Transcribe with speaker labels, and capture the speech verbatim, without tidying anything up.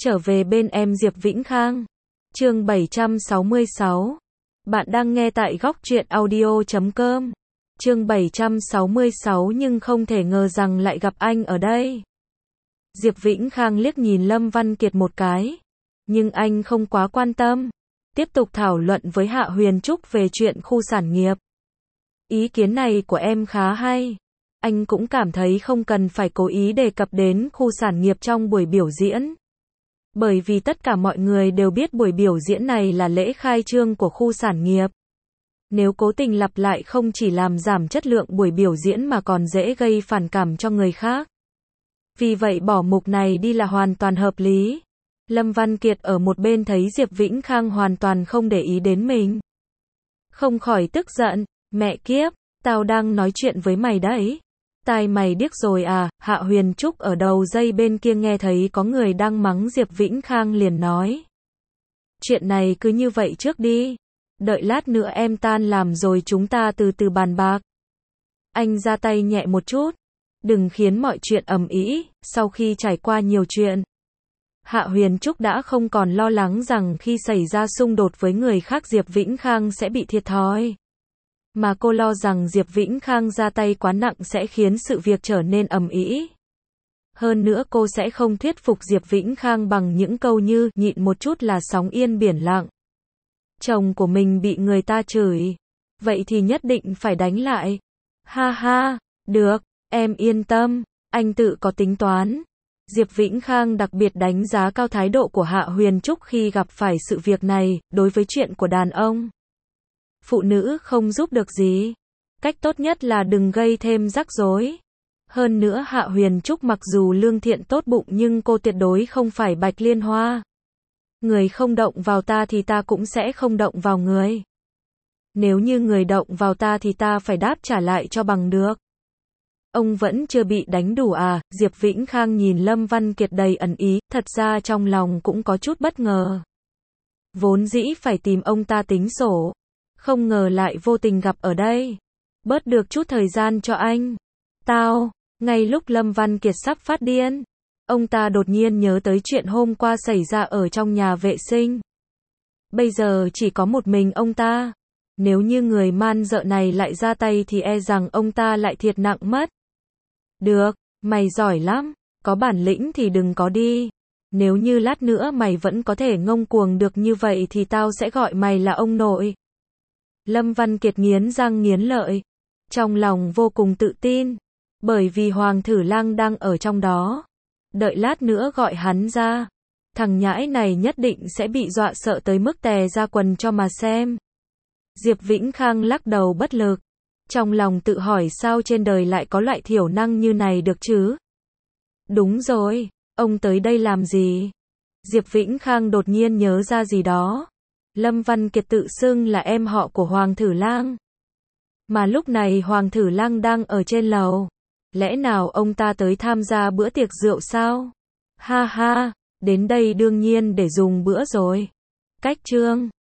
Speaker 1: trở về bên em Diệp Vĩnh Khang. Chương bảy trăm sáu mươi sáu. Bạn đang nghe tại góc truyện audio chấm com. Chương bảy trăm sáu mươi sáu nhưng không thể ngờ rằng lại gặp anh ở đây. Diệp Vĩnh Khang liếc nhìn Lâm Văn Kiệt một cái, nhưng anh không quá quan tâm, tiếp tục thảo luận với Hạ Huyền Trúc về chuyện khu sản nghiệp. Ý kiến này của em khá hay. Anh cũng cảm thấy không cần phải cố ý đề cập đến khu sản nghiệp trong buổi biểu diễn. Bởi vì tất cả mọi người đều biết buổi biểu diễn này là lễ khai trương của khu sản nghiệp. Nếu cố tình lặp lại không chỉ làm giảm chất lượng buổi biểu diễn mà còn dễ gây phản cảm cho người khác. Vì vậy bỏ mục này đi là hoàn toàn hợp lý. Lâm Văn Kiệt ở một bên thấy Diệp Vĩnh Khang hoàn toàn không để ý đến mình, không khỏi tức giận, mẹ kiếp, tao đang nói chuyện với mày đấy. Tai mày điếc rồi à? Hạ Huyền Trúc ở đầu dây bên kia nghe thấy có người đang mắng Diệp Vĩnh Khang liền nói. Chuyện này cứ như vậy trước đi. Đợi lát nữa em tan làm rồi chúng ta từ từ bàn bạc. Anh ra tay nhẹ một chút. Đừng khiến mọi chuyện ầm ĩ. Sau khi trải qua nhiều chuyện, Hạ Huyền Trúc đã không còn lo lắng rằng khi xảy ra xung đột với người khác Diệp Vĩnh Khang sẽ bị thiệt thòi. Mà cô lo rằng Diệp Vĩnh Khang ra tay quá nặng sẽ khiến sự việc trở nên ầm ĩ. Hơn nữa cô sẽ không thuyết phục Diệp Vĩnh Khang bằng những câu như nhịn một chút là sóng yên biển lặng. Chồng của mình bị người ta chửi, vậy thì nhất định phải đánh lại. Ha ha, được, em yên tâm, anh tự có tính toán. Diệp Vĩnh Khang đặc biệt đánh giá cao thái độ của Hạ Huyền Trúc khi gặp phải sự việc này, đối với chuyện của đàn ông. Phụ nữ không giúp được gì. Cách tốt nhất là đừng gây thêm rắc rối. Hơn nữa Hạ Huyền Trúc mặc dù lương thiện tốt bụng nhưng cô tuyệt đối không phải Bạch Liên Hoa. Người không động vào ta thì ta cũng sẽ không động vào người. Nếu như người động vào ta thì ta phải đáp trả lại cho bằng được. Ông vẫn chưa bị đánh đủ à? Diệp Vĩnh Khang nhìn Lâm Văn Kiệt đầy ẩn ý, thật ra trong lòng cũng có chút bất ngờ. Vốn dĩ phải tìm ông ta tính sổ, không ngờ lại vô tình gặp ở đây. Bớt được chút thời gian cho anh. Tao, ngay lúc Lâm Văn Kiệt sắp phát điên, ông ta đột nhiên nhớ tới chuyện hôm qua xảy ra ở trong nhà vệ sinh. Bây giờ chỉ có một mình ông ta. Nếu như người man dợ này lại ra tay thì e rằng ông ta lại thiệt nặng mất. Được, mày giỏi lắm, có bản lĩnh thì đừng có đi. Nếu như lát nữa mày vẫn có thể ngông cuồng được như vậy thì tao sẽ gọi mày là ông nội. Lâm Văn Kiệt nghiến răng nghiến lợi, trong lòng vô cùng tự tin, bởi vì Hoàng Thử Lang đang ở trong đó. Đợi lát nữa gọi hắn ra, thằng nhãi này nhất định sẽ bị dọa sợ tới mức tè ra quần cho mà xem. Diệp Vĩnh Khang lắc đầu bất lực, trong lòng tự hỏi sao trên đời lại có loại thiểu năng như này được chứ? Đúng rồi, ông tới đây làm gì? Diệp Vĩnh Khang đột nhiên nhớ ra gì đó. Lâm Văn Kiệt tự xưng là em họ của Hoàng Thử Lang. Mà lúc này Hoàng Thử Lang đang ở trên lầu. Lẽ nào ông ta tới tham gia bữa tiệc rượu sao? Ha ha, đến đây đương nhiên để dùng bữa rồi. Cách chương